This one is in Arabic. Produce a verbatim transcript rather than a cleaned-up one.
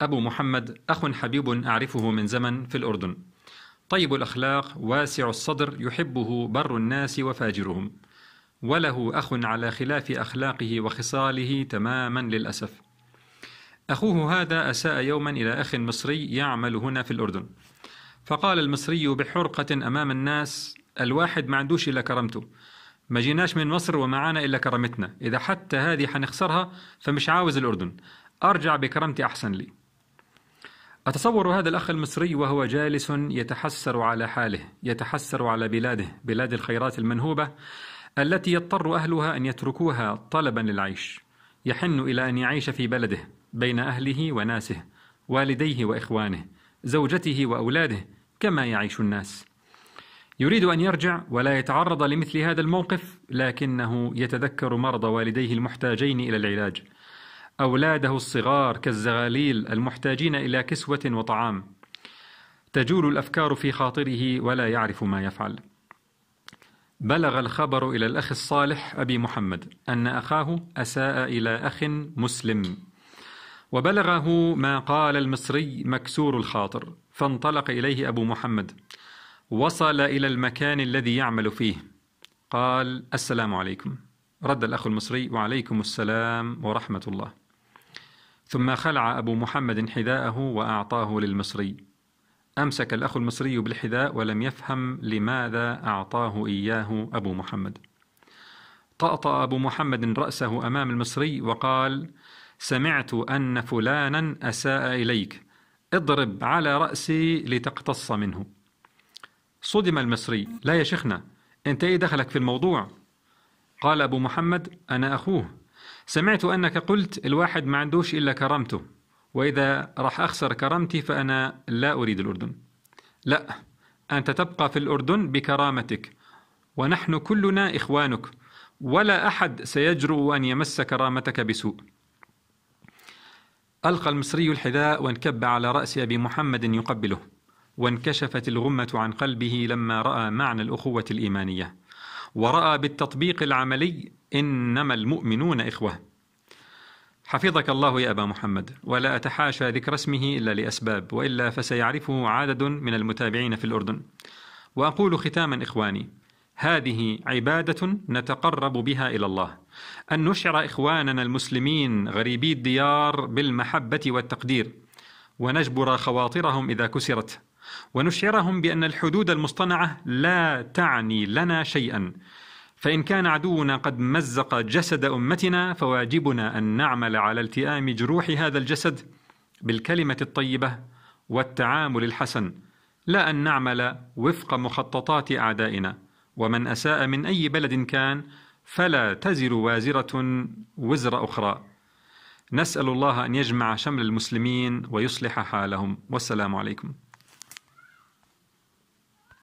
أبو محمد أخ حبيب أعرفه من زمن في الأردن، طيب الأخلاق واسع الصدر، يحبه بر الناس وفاجرهم، وله أخ على خلاف أخلاقه وخصاله تماما للأسف. أخوه هذا أساء يوما إلى أخ مصري يعمل هنا في الأردن، فقال المصري بحرقة أمام الناس: الواحد ما عندوش إلا كرمته، ما جيناش من مصر ومعانا إلا كرمتنا، إذا حتى هذه حنخسرها فمش عاوز الأردن، أرجع بكرمتي أحسن لي. أتصور هذا الأخ المصري وهو جالس يتحسر على حاله، يتحسر على بلاده، بلاد الخيرات المنهوبة التي يضطر أهلها أن يتركوها طلبا للعيش، يحن إلى أن يعيش في بلده بين أهله وناسه، والديه وإخوانه، زوجته وأولاده، كما يعيش الناس. يريد أن يرجع ولا يتعرض لمثل هذا الموقف، لكنه يتذكر مرض والديه المحتاجين إلى العلاج، أولاده الصغار كالزغاليل المحتاجين إلى كسوة وطعام. تجول الأفكار في خاطره ولا يعرف ما يفعل. بلغ الخبر إلى الأخ الصالح أبي محمد أن أخاه أساء إلى أخ مسلم، وبلغه ما قال المصري مكسور الخاطر، فانطلق إليه أبو محمد. وصل إلى المكان الذي يعمل فيه، قال: السلام عليكم. رد الأخ المصري: وعليكم السلام ورحمة الله. ثم خلع أبو محمد حذاءه وأعطاه للمصري. أمسك الأخ المصري بالحذاء ولم يفهم لماذا أعطاه إياه أبو محمد. طأطأ أبو محمد رأسه أمام المصري وقال: سمعت أن فلانا أساء إليك، اضرب على رأسي لتقتص منه. صدم المصري: لا يا شيخنا، أنت إيه دخلك في الموضوع؟ قال أبو محمد: أنا أخوه، سمعت أنك قلت الواحد ما عندوش إلا كرامته، وإذا راح أخسر كرامتي فأنا لا أريد الأردن. لا، أنت تبقى في الأردن بكرامتك، ونحن كلنا إخوانك، ولا أحد سيجرؤ أن يمس كرامتك بسوء. ألقى المصري الحذاء وانكب على رأس أبي محمد يقبله، وانكشفت الغمة عن قلبه لما رأى معنى الأخوة الإيمانية، ورأى بالتطبيق العملي إنما المؤمنون إخوة. حفظك الله يا أبا محمد، ولا أتحاشى ذكر اسمه إلا لأسباب، وإلا فسيعرفه عدد من المتابعين في الأردن. وأقول ختاما إخواني، هذه عبادة نتقرب بها إلى الله، أن نشعر إخواننا المسلمين غريبي الديار بالمحبة والتقدير، ونجبر خواطرهم إذا كسرت، ونشعرهم بأن الحدود المصطنعة لا تعني لنا شيئا، فإن كان عدونا قد مزق جسد أمتنا فواجبنا أن نعمل على التئام جروح هذا الجسد بالكلمة الطيبة والتعامل الحسن، لا أن نعمل وفق مخططات أعدائنا. ومن أساء من أي بلد كان فلا تزر وازرة وزر أخرى. نسأل الله أن يجمع شمل المسلمين ويصلح حالهم، والسلام عليكم.